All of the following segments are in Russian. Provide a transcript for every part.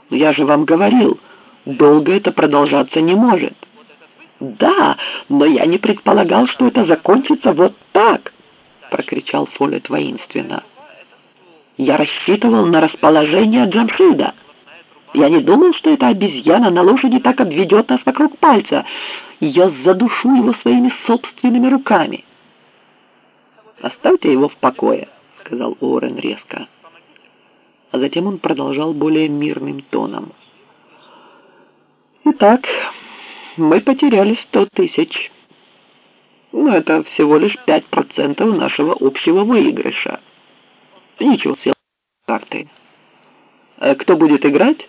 Но я же вам говорил, долго это продолжаться не может. Да, но я не предполагал, что это закончится вот так, прокричал Фоллет воинственно. Я рассчитывал на расположение Джамшида. Я не думал, что эта обезьяна на лошади так обведет нас вокруг пальца. Я задушу его своими собственными руками. «Оставьте его в покое», — сказал Уоррен резко. А затем он продолжал более мирным тоном. «Итак, мы потеряли 100 тысяч. Но это всего лишь 5% нашего общего выигрыша. Ничего, сел карты. Кто будет играть?»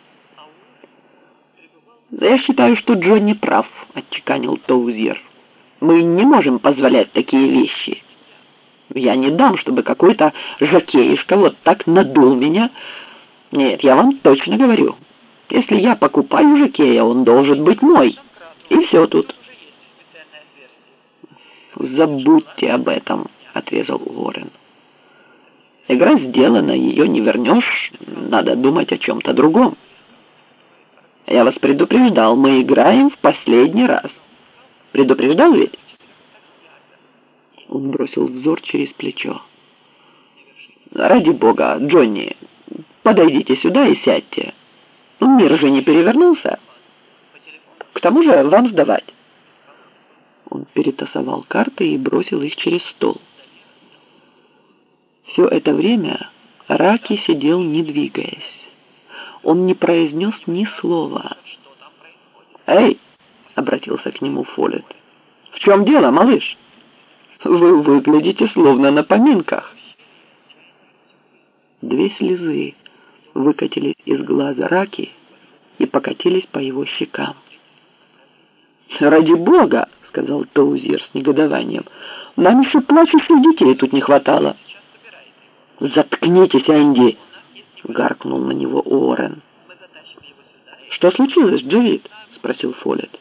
«Я считаю, что Джонни прав», — отчеканил Тоузьер. «Мы не можем позволять такие вещи. Я не дам, чтобы какой-то жокеишка вот так надул меня. Нет, я вам точно говорю. Если я покупаю жокея, он должен быть мой. И все тут». «Забудьте об этом», — отрезал Уоррен. «Игра сделана, ее не вернешь. Надо думать о чем-то другом. Я вас предупреждал, мы играем в последний раз. Предупреждал ведь?» Он бросил взор через плечо. «Ради бога, Джонни, подойдите сюда и сядьте. Мир же не перевернулся. К тому же вам сдавать». Он перетасовал карты и бросил их через стол. Все это время Раки сидел, не двигаясь. Он не произнес ни слова. «Эй!» — обратился к нему Фоллет. «В чем дело, малыш? Вы выглядите словно на поминках». 2 слезы выкатились из глаза Раки и покатились по его щекам. «Ради бога!» — сказал Тоузьер с негодованием. «Нам еще плачущих детей тут не хватало». «Заткнитесь, Энди!» — гаркнул на него Уоррен. «Что случилось, Джавид?» — спросил Фоллет.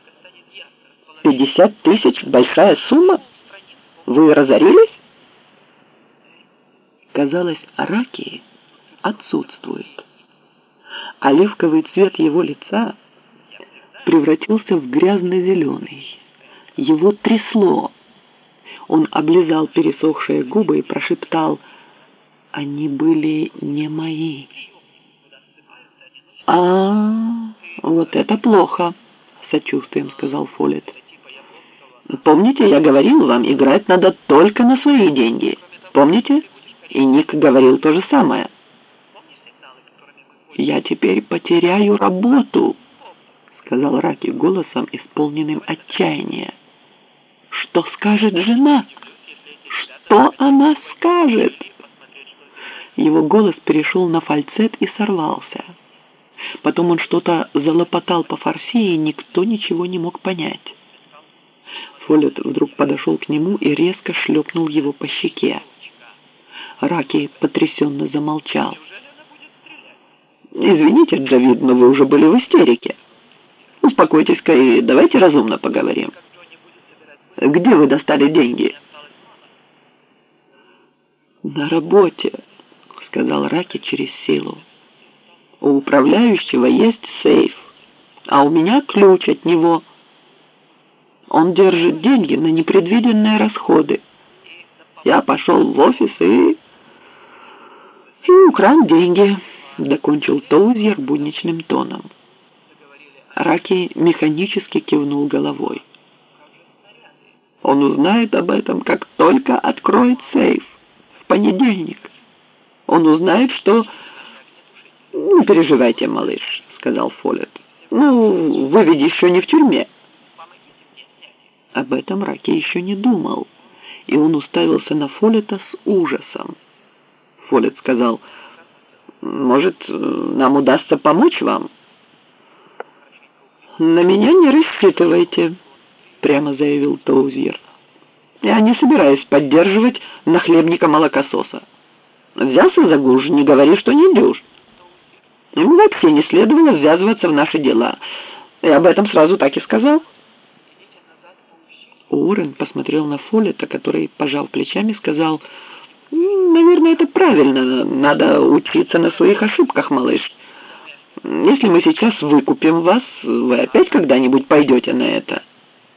50 тысяч — большая сумма? Вы разорились?» Казалось, Раки отсутствует. Оливковый цвет его лица превратился в грязно-зеленый. Его трясло. Он облизал пересохшие губы и прошептал: «Они были не мои». Вот это плохо», — с сочувствием сказал Фоллет. «Помните, я говорил вам, играть надо только на свои деньги. Помните? И Ник говорил то же самое». «Я теперь потеряю работу», — сказал Раки голосом, исполненным отчаяния. «Что скажет жена? Что она скажет?» Его голос перешел на фальцет и сорвался. Потом он что-то залопотал по-фарси, и никто ничего не мог понять. Фоллет вдруг подошел к нему и резко шлепнул его по щеке. Раки потрясенно замолчал. «Извините, Джавид, но вы уже были в истерике. Успокойтесь-ка и давайте разумно поговорим. Где вы достали деньги?» «На работе», — сказал Раки через силу. «У управляющего есть сейф, а у меня ключ от него. Он держит деньги на непредвиденные расходы. Я пошел в офис и украл деньги», — докончил Тоузьер будничным тоном. Раки механически кивнул головой. «Он узнает об этом, как только откроет сейф в понедельник. Он узнает, что...» «Не переживайте, малыш», — сказал Фоллет. «Вы ведь еще не в тюрьме». Об этом Раки еще не думал, и он уставился на Фоллета с ужасом. Фоллет сказал: «Может, нам удастся помочь вам?» «На меня не рассчитывайте», — прямо заявил Тоузьер. «Я не собираюсь поддерживать нахлебника-молокососа. Взялся за гуж, не говори, что не дюж. Ему вообще не следовало ввязываться в наши дела. Я об этом сразу так и сказал». Уоррен посмотрел на Фоллета, который, пожав плечами, сказал: «Наверное, это правильно. Надо учиться на своих ошибках, малыш. Если мы сейчас выкупим вас, вы опять когда-нибудь пойдете на это?»